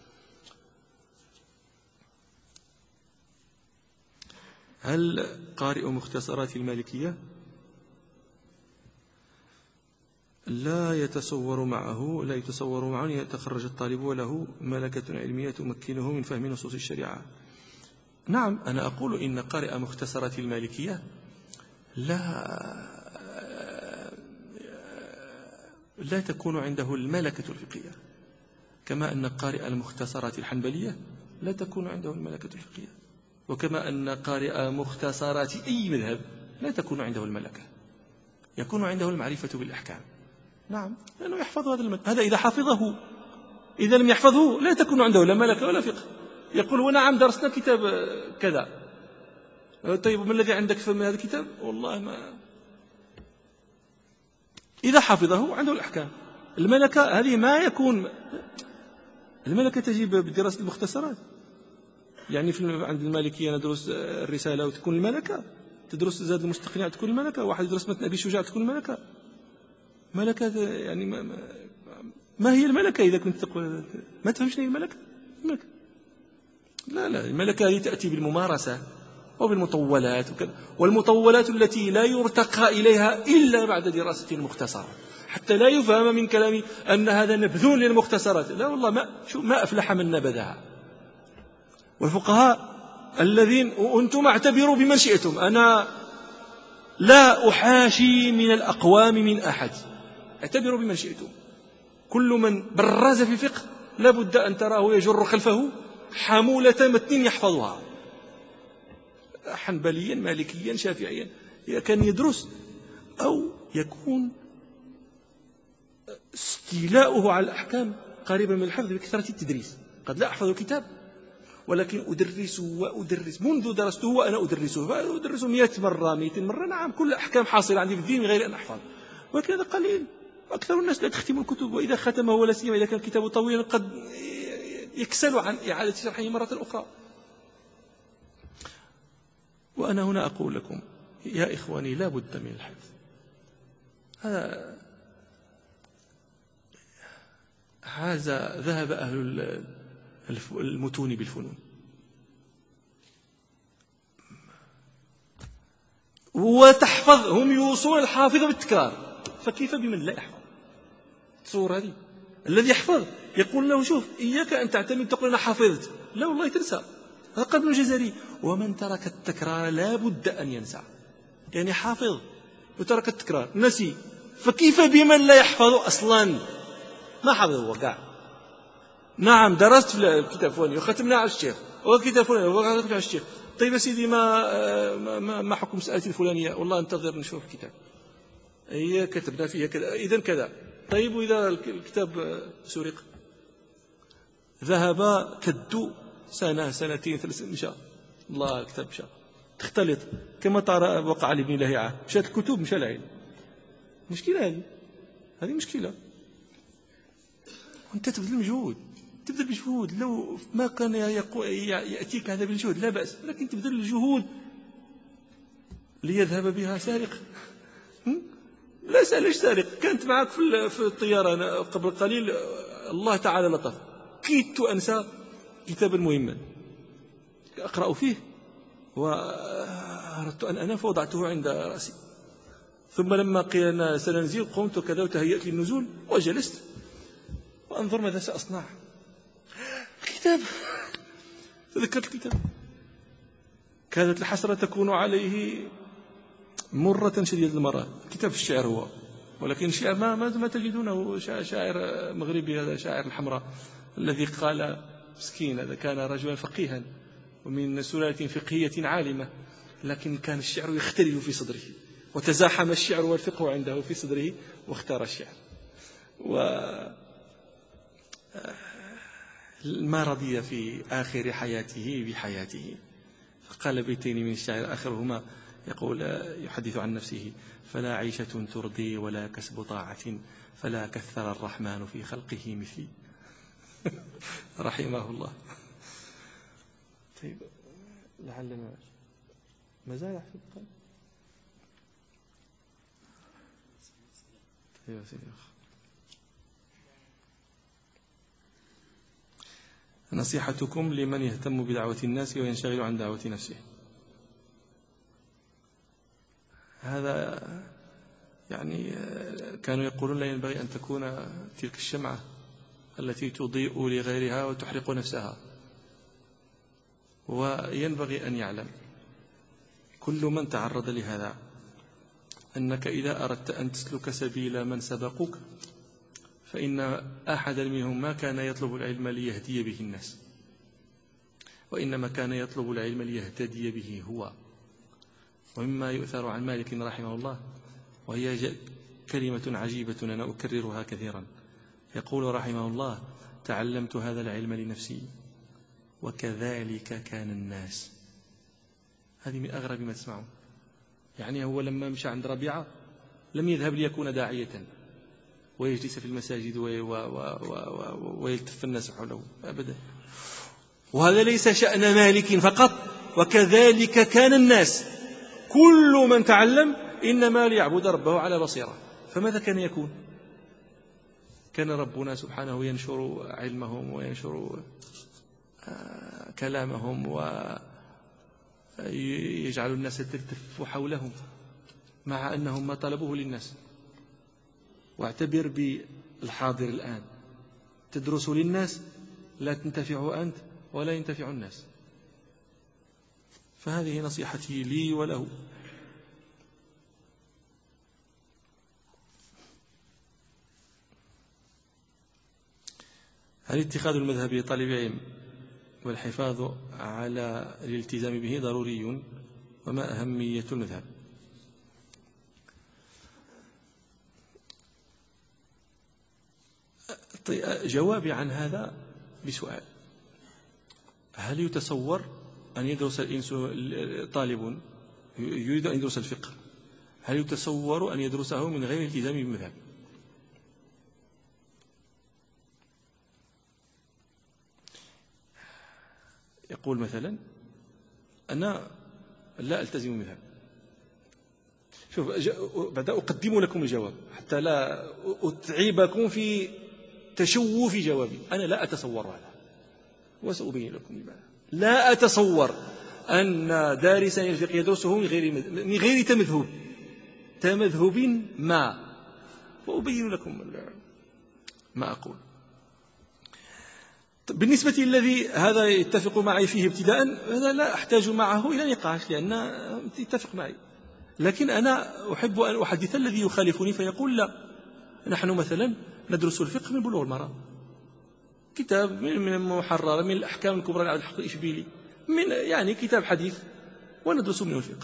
Speaker 1: هل قارئ مختصرات المالكية لا يتصور معه أن يتخرج الطالب وله ملكة علمية تمكنه من فهم نصوص الشريعة؟ نعم، أنا أقول إن قارئ مختصرات المالكية لا تكون عنده الملكة الفقهية، كما أن قارئ المختصرات الحنبلية لا تكون عنده الملكة الفقهية، وكما أن قارئ مختصرات أي مذهب لا تكون عنده الملكة، يكون عنده المعرفة بالأحكام. نعم، لأنه يحفظ هذا إذا حفظه، إذا لم يحفظه لا تكون عنده لا ملكة ولا فقه. يقول ونعم درسنا كتاب كذا، طيب ما الذي عندك في هذا الكتاب؟ والله ما. إذا حفظه عنده الأحكام. الملكة هذه ما يكون، الملكة تجي بدراسة المختصرات. يعني عند المالكية ندرس الرسالة وتكون الملكة، تدرس زاد المستقنع تكون الملكة، واحد يدرس متن أبي شجاع تكون الملكة. ملكة يعني ما هي الملكة؟ إذا كنت تقول ما تفهمش هي الملكة. لا الملكة هذه تأتي بالممارسة وبالمطولات وكذا، والمطولات التي لا يرتقى إليها إلا بعد دراسة المختصرات، حتى لا يفهم من كلامي أن هذا نبذ للمختصرات. لا والله، ما أفلح من نبذها. والفقهاء الذين وأنتم اعتبروا بمن شئتم، أنا لا أحاشي من الأقوام من أحد، اعتبروا بمن شئتم. كل من برز في الفقه لابد أن تراه يجر خلفه حمولة متن يحفظها، حنبليا مالكيا شافعيا، كان يدرس أو يكون استيلاؤه على الأحكام قريبا من الحفظ بكثرة التدريس. قد لا أحفظ الكتاب ولكن أدرسه وأدرس، منذ درسته وأنا أدرسه 100 مرة 200 مرة. نعم، كل أحكام حاصلة عندي في الدين من غير أن أحفظ، وكذا قليل. أكثر الناس لا تختم الكتب، وإذا ختمه ولا سيما إذا كان كتابه طويلا قد يكسل عن إعادة شرحه مرة أخرى. وأنا هنا أقول لكم يا إخواني لا بد من الحفظ. هذا ذهب أهل المتون بالفنون، وتحفظ، هم يوصون الحافظ بالتكرار، فكيف بمن لا يحفظ؟ تصور هذه، الذي يحفظ يقول له شوف إياك أن تعتمد تقول أنا حفظت، لا والله تنسى. هذا قال ابن الجزري ومن ترك التكرار لا بد أن ينسى. يعني حافظ وترك التكرار نسي، فكيف بمن لا يحفظ أصلا؟ ما حفظ هو قاع. نعم درست في الكتاب فلاني وختمنا على الشيخ، وكتاب فلاني وختمنا على الشيخ. طيب يا سيدي ما حكم مسألة الفلانية؟ والله انتظر نشوف الكتاب، هي كتبنا فيها كذا إذن كذا. طيب وإذا الكتاب سرق؟ ذهب كدو سنة سنتين 3 مشى، الله الكتاب مشى، تختلط كما ترى وقع لابن لهيعة، مشات الكتب مشى العلم. مشكلة هذه مشكلة. وانت تبذل مجهود، لو ما كان يأتيك هذا بالجهد لا بأس، لكن تبذل الجهود ليذهب بها سارق. لا سأل إيش سارق؟ كانت معك في الطيارة أنا قبل قليل، الله تعالى لطف، كدت أنسى كتابا مهما أقرأ فيه، وأردت أن أنام فوضعته عند رأسي، ثم لما قيل أن سننزل قمت وكذا وتهيأت للنزول وجلست وأنظر ماذا سأصنع. الكتاب، تذكرت الكتاب، كانت الحسرة تكون عليه مرة شديدة المرة. كتاب الشعر هو، ولكن الشعر ما تجدونه شاعر مغربي، هذا شاعر الحمراء الذي قال مسكين، هذا كان رجلا فقيها ومن سلالة فقهية عالمة، لكن كان الشعر يختلف في صدره، وتزاحم الشعر والفقه عنده في صدره واختار الشعر، ما رضي في آخر حياته بحياته، فقال بيتين من الشعر آخرهما يقول يحدث عن نفسه: فلا عيشة ترضي ولا كسب طاعة، فلا كثر الرحمن في خلقه مثلي. رحمه الله. طيب لعلنا ما زال يحفظ قلب. طيب سيدي نصيحتكم لمن يهتم بدعوة الناس وينشغل عن دعوة نفسه. هذا يعني كانوا يقولون لا ينبغي أن تكون تلك الشمعة التي تضيء لغيرها وتحرق نفسها. وينبغي أن يعلم كل من تعرض لهذا أنك إذا أردت أن تسلك سبيل من سبقوك فإن أحدا منهم ما كان يطلب العلم ليهدي به الناس، وإنما كان يطلب العلم ليهتدي به هو. ومما يؤثر عن مالك رحمه الله، وهي كلمة عجيبة أنا أكررها كثيرا، يقول رحمه الله: تعلمت هذا العلم لنفسي وكذلك كان الناس. هذه من أغرب ما تسمعون. يعني هو لما مشى عند ربيعة لم يذهب ليكون داعية ويجلس في المساجد ويلتف الناس حوله أبدا. وهذا ليس شأن مالك فقط، وكذلك كان الناس. كل من تعلم إنما ليعبد ربه على بصيرة. فماذا كان يكون؟ كان ربنا سبحانه ينشر علمهم وينشر كلامهم ويجعل الناس تلتف حولهم مع أنهم ما طلبوه للناس. واعتبر بالحاضر الآن، تدرس للناس لا تنتفع أنت ولا ينتفع الناس. فهذه نصيحتي لي وله. هل اتخاذ المذهب لطالب علم والحفاظ على الالتزام به ضروري؟ وما أهمية المذهب؟ جوابي عن هذا بسؤال: هل يتصور أن يدرس طالب يريد أن يدرس الفقه، هل يتصور أن يدرسه من غير التزام بالمذهب؟ يقول مثلا: أنا لا ألتزم المذهب. شوف، بعد أقدم لكم الجواب حتى لا أتعبكم في تشوف جوابي. أنا لا أتصور هذا، وسأبين لكم لماذا. لا أتصور أن دارسا الفقه يدرسه من غير تمذهب ما، وأبين لكم ما أقول. بالنسبة الذي هذا يتفق معي فيه ابتداء، هذا لا أحتاج معه إلى نقاش لأن يتفق معي. لكن أنا أحب أن أحدث الذي يخالفني فيقول: لا، نحن مثلا ندرس الفقه من بلوغ المرام، كتاب من محرر من الأحكام الكبرى لعبد الحق الإشبيلي، من يعني كتاب حديث، وندرس منه الفقه.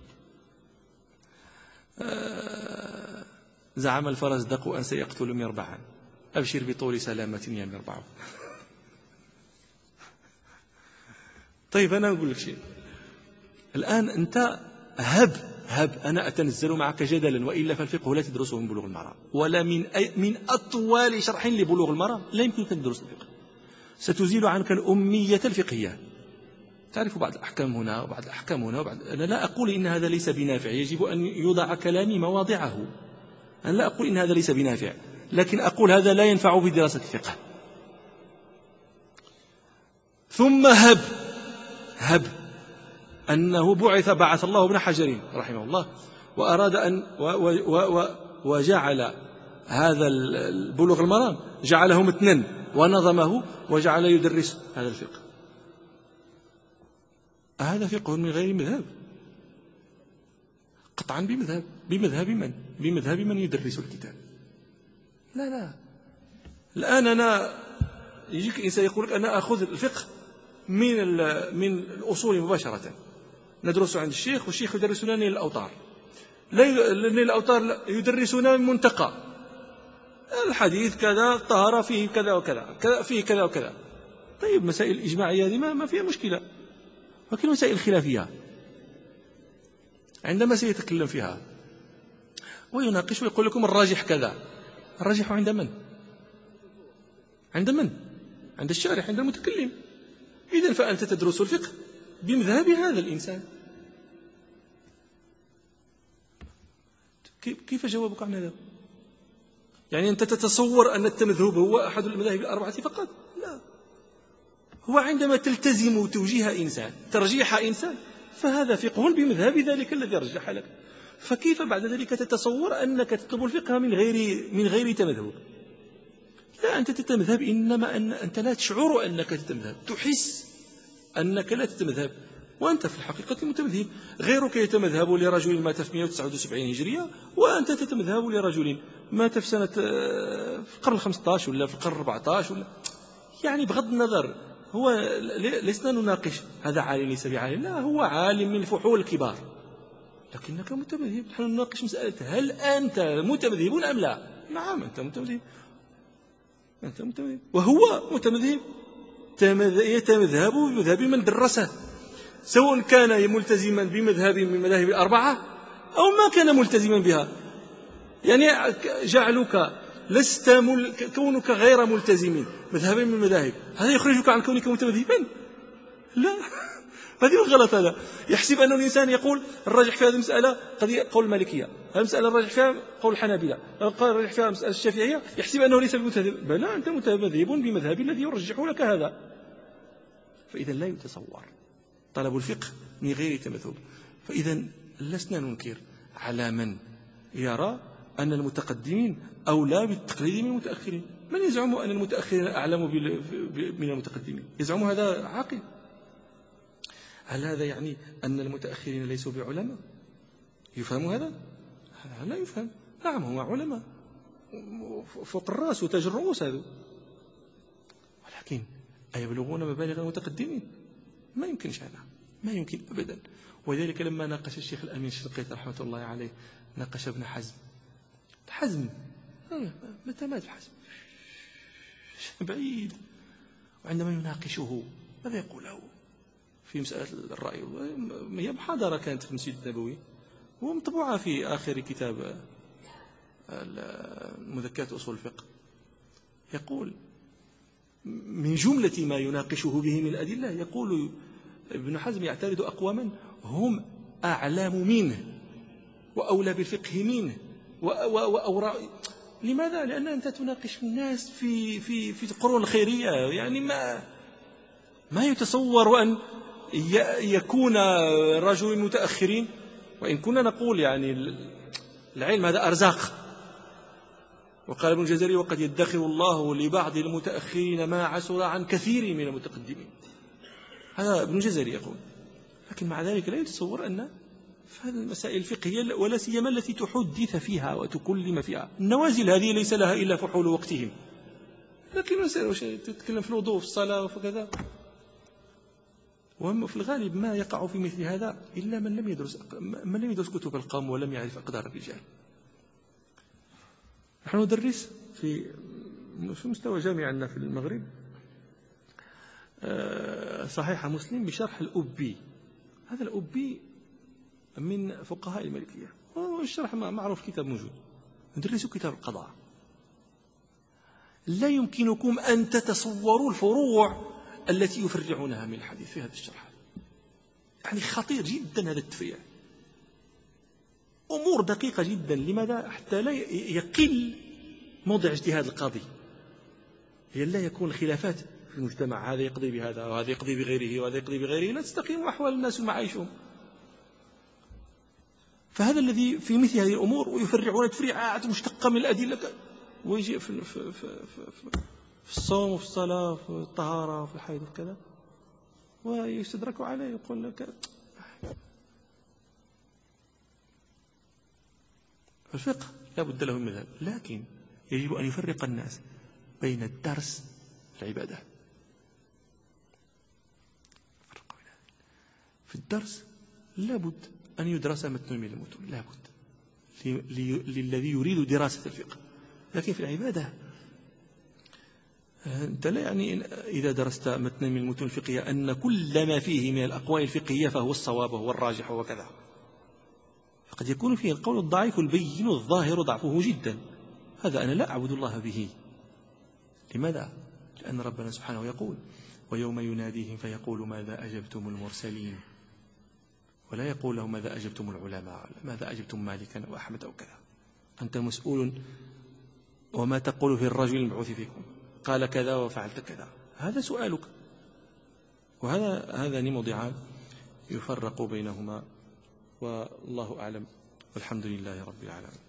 Speaker 1: زعم الفرزدق أن سيقتل مربعا، أبشر بطول سلامة يا مربع. طيب أنا أقول لك شيء الآن، أنت هب أنا أتنزل معك جدلا، وإلا فالفقه لا تدرسه من بلوغ المرام، ولا من أطول شرح لبلوغ المرام لا يمكنك أن تدرس الفقه. ستزيل عنك الأمية الفقهية، تعرف بعض الأحكام هنا وبعض الأحكام هنا وبعض. أنا لا أقول إن هذا ليس بنافع، يجب أن يوضع كلامي مواضعه. أنا لا أقول إن هذا ليس بنافع، لكن أقول هذا لا ينفع بدراسة الفقه. ثم هب أنه بعث الله ابن حجر رحمه الله، وأراد أن وجعل هذا البلوغ المرام جعله متنا ونظمه وجعل يدرس هذا الفقه. هذا فقه من غير مذهب؟ قطعا بمذهب من؟ بمذهب من يدرس الكتاب. لا الآن أنا يجيك إنسان يقول لك أنا أخذ الفقه من الأصول مباشرة، ندرس عند الشيخ والشيخ يدرسنا نيل الأوطار، نيل الأوطار يدرسنا من منتقى الحديث كذا، الطهارة فيه كذا وكذا، فيه كذا وكذا. طيب مسائل الإجماعية هذه ما فيها مشكلة، ولكن مسائل الخلافية عندما سيتكلم فيها ويناقش ويقول لكم الراجح كذا، الراجح عند من؟ عند من؟ عند الشارح، عند المتكلم. إذن فأنت تدرس الفقه بمذهب هذا الإنسان. كيف جوابك عن هذا؟ يعني أنت تتصور أن التمذهب هو أحد المذاهب الأربعة فقط؟ لا، هو عندما تلتزم توجيه إنسان، ترجيح إنسان، فهذا فقه بمذهب ذلك الذي رجح لك. فكيف بعد ذلك تتصور أنك تطلب الفقه من غير تمذهب؟ لا، أنت تتمذهب، إنما أنت لا تشعر أنك تتمذهب، تحس أنك لا تتمذهب، وأنت في الحقيقة متمذهب. غيرك يتمذهب لرجل مات في 179 هجرية، وأنت تتمذهب لرجل مات في سنة في القرن 15 ولا في القرن 14 ولا. يعني بغض النظر، هو لسنا نناقش هذا عالم ليس بعالم، لا، هو عالم من الفحول الكبار، لكنك متمذهب. نحن نناقش مسألة هل أنت متمذهب أم لا؟ نعم، أنت متمذهب، أنت متمذهب، وهو متمذهب، يتمذهب بمذهب من درسه، سواء كان ملتزما بمذهب من المذاهب الأربعة أو ما كان ملتزما بها. يعني جعلك كونك غير ملتزم مذهبا من المذاهب، هذا يخرجك عن كونك متمذهبا؟ لا، هذه الغلط. هذا يحسب أن الإنسان يقول الراجح في هذه المسألة قول المالكية، هذه المسألة الراجح فيها قول الحنابلة، الراجح فيها مسألة الشافعية، يحسب أنه ليس بمتمذهب. بل أنت متمذهب بمذهب الذي يرجح لك هذا. فإذا لا يتصور طلب الفقه من غير تمذهب. فإذا لسنا ننكر على من يرى أن المتقدمين أولى بالتقليد من المتأخرين. من يزعم أن المتأخرين أعلم من المتقدمين؟ يزعم هذا عاقل؟ هل هذا يعني أن المتأخرين ليسوا بعلماء؟ يفهم هذا؟ لا يفهم. نعم، هم علماء فوق الرأس وتاج الرؤوس هذا، ولكن أيبلغون مبالغ المتقدمين؟ ما يمكنش هذا، ما يمكن أبدا. ولذلك لما ناقش الشيخ الأمين الشنقيطي رحمة الله عليه، ناقش ابن حزم متى مات حزم؟ بعيد. وعندما يناقشه ماذا يقول له في مسألة الرأي؟ هي محاضرة كانت في المسجد النبوي ومطبوعة في آخر كتاب مذكرات أصول الفقه. يقول من جملة ما يناقشه به من الأدلة، يقول ابن حزم يعترض أقواما هم أعلام منه وأولى بالفقه منه وأوراء. لماذا؟ لأن أنت تناقش الناس في القرون الخيرية. يعني ما يتصور أن يكون رجل متأخرين، وإن كنا نقول يعني العلم هذا أرزاق. وقال ابن الجزري وقد يدخر الله لبعض المتأخرين ما عسر عن كثير من المتقدمين. هذا ابن الجزري يقول. لكن مع ذلك لا يتصور أن في هذه المسائل الفقهية ولا سيما التي تحدث فيها وتكلم فيها، النوازل هذه ليس لها إلا فحول وقتهم. لكن مسألة تتكلم في الوضوء في الصلاة وكذا، وفي الغالب ما يقع في مثل هذا إلا من لم يدرس كتب القوم ولم يعرف أقدار الرجال. نحن ندرس في مستوى جامعي عندنا في المغرب صحيح مسلم بشرح الأبي. هذا الأبي من فقهاء المالكية، والشرح معروف، كتاب موجود. ندرس كتاب القضاء. لا يمكنكم أن تتصوروا الفروع التي يفرعونها من الحديث في هذا الشرح. يعني خطير جدا هذا التفريع، أمور دقيقة جدا. لماذا؟ حتى لا يقل موضع اجتهاد القاضي، لا يكون الخلافات في المجتمع، هذا يقضي بهذا وهذا يقضي بغيره وهذا يقضي بغيره، لا تستقيم أحوال الناس ومعايشهم. فهذا الذي في مثل هذه الأمور، ويفرعون تفريعات مشتقة من الأدلة، ويجي في الصوم وفي الصلاة وفي الطهارة وفي الحيض وكذا، ويستدرك عليه يقول لك. الفقه لا بد له من مذهب، لكن يجب أن يفرق الناس بين الدرس والعبادة. في الدرس لا بد أن يدرس متن من المتون، لا بد للذي يريد دراسة الفقه. لكن في العبادة أنت لا يعني إذا درست متن من المتون الفقهية أن كل ما فيه من الأقوال الفقهية فهو الصواب وهو الراجح وكذا. قد يكون فيه القول الضعيف البين الظاهر ضعفه جدا، هذا أنا لا أعبد الله به. لماذا؟ لأن ربنا سبحانه يقول: ويوم يناديهم فيقول ماذا أجبتم المرسلين، ولا يقول لهم ماذا أجبتم العلماء، ماذا أجبتم مالكا أو أحمد أو كذا. أنت مسؤول، وما تقول في الرجل المبعوث فيكم قال كذا وفعلت كذا، هذا سؤالك. هذان موضعان يفرق بينهما، والله أعلم، والحمد لله رب العالمين.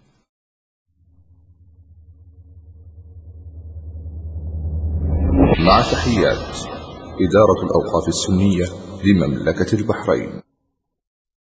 Speaker 2: مع تحيات إدارة الأوقاف السنية لمملكة البحرين.